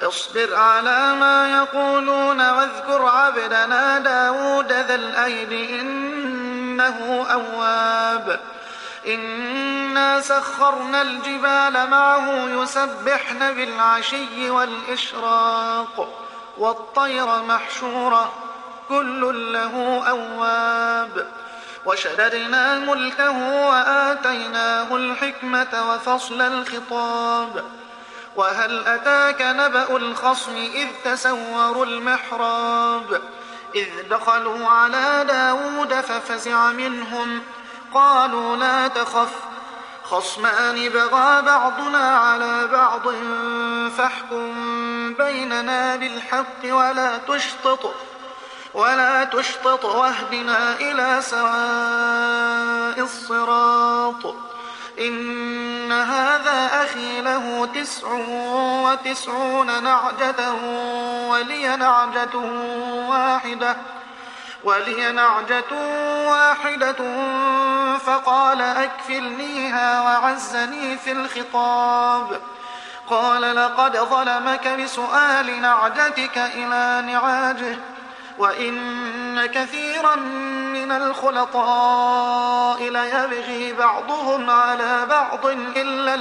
اصبر على ما يقولون واذكر عبدنا داود ذا الأيد إنه أواب إنا سخرنا الجبال معه يسبحن بالعشي والإشراق والطير محشورة كل له أواب وشددنا ملكه وآتيناه الحكمة وفصل الخطاب وهل أتاك نبأ الخصم إذ تسوروا المحراب إذ دخلوا على داود ففزع منهم قالوا لا تخف خصمان بغى بعضنا على بعض فاحكم بيننا بالحق ولا تشطط واهدنا إلى سواء الصراط إن هذا أخي له 99 نعجة ولي نعجة واحدة فقال أكفلنيها وعزني في الخطاب قال لقد ظلمك بسؤال نعجتك إلى نعاجه وإن كثيرا من الخلطاء ليبغي بعضهم على بعض إلا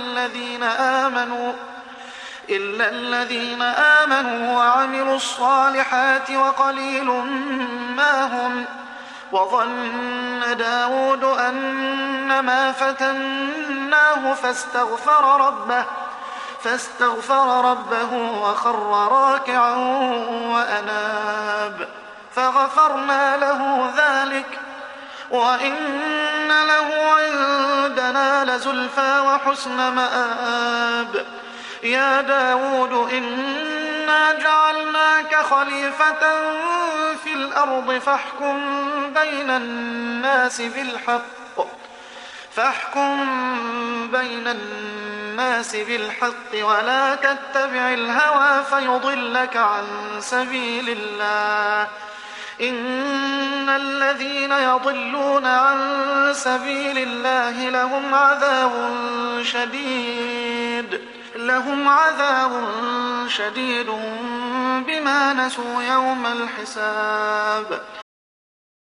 الذين آمنوا وعملوا الصالحات وقليل ما هم وظن داود أنما فتناه فاستغفر ربه وخر راكعا وأناب فغفرنا له ذلك وإن له عندنا لزلفى وحسن مآب يا داود إنا جعلناك خليفة في الأرض فاحكم بين الناس بالحق ولا تتبع الهوى فيضلك عن سبيل الله إن الذين يضلون عن سبيل الله لهم عذاب شديد بما نسوا يوم الحساب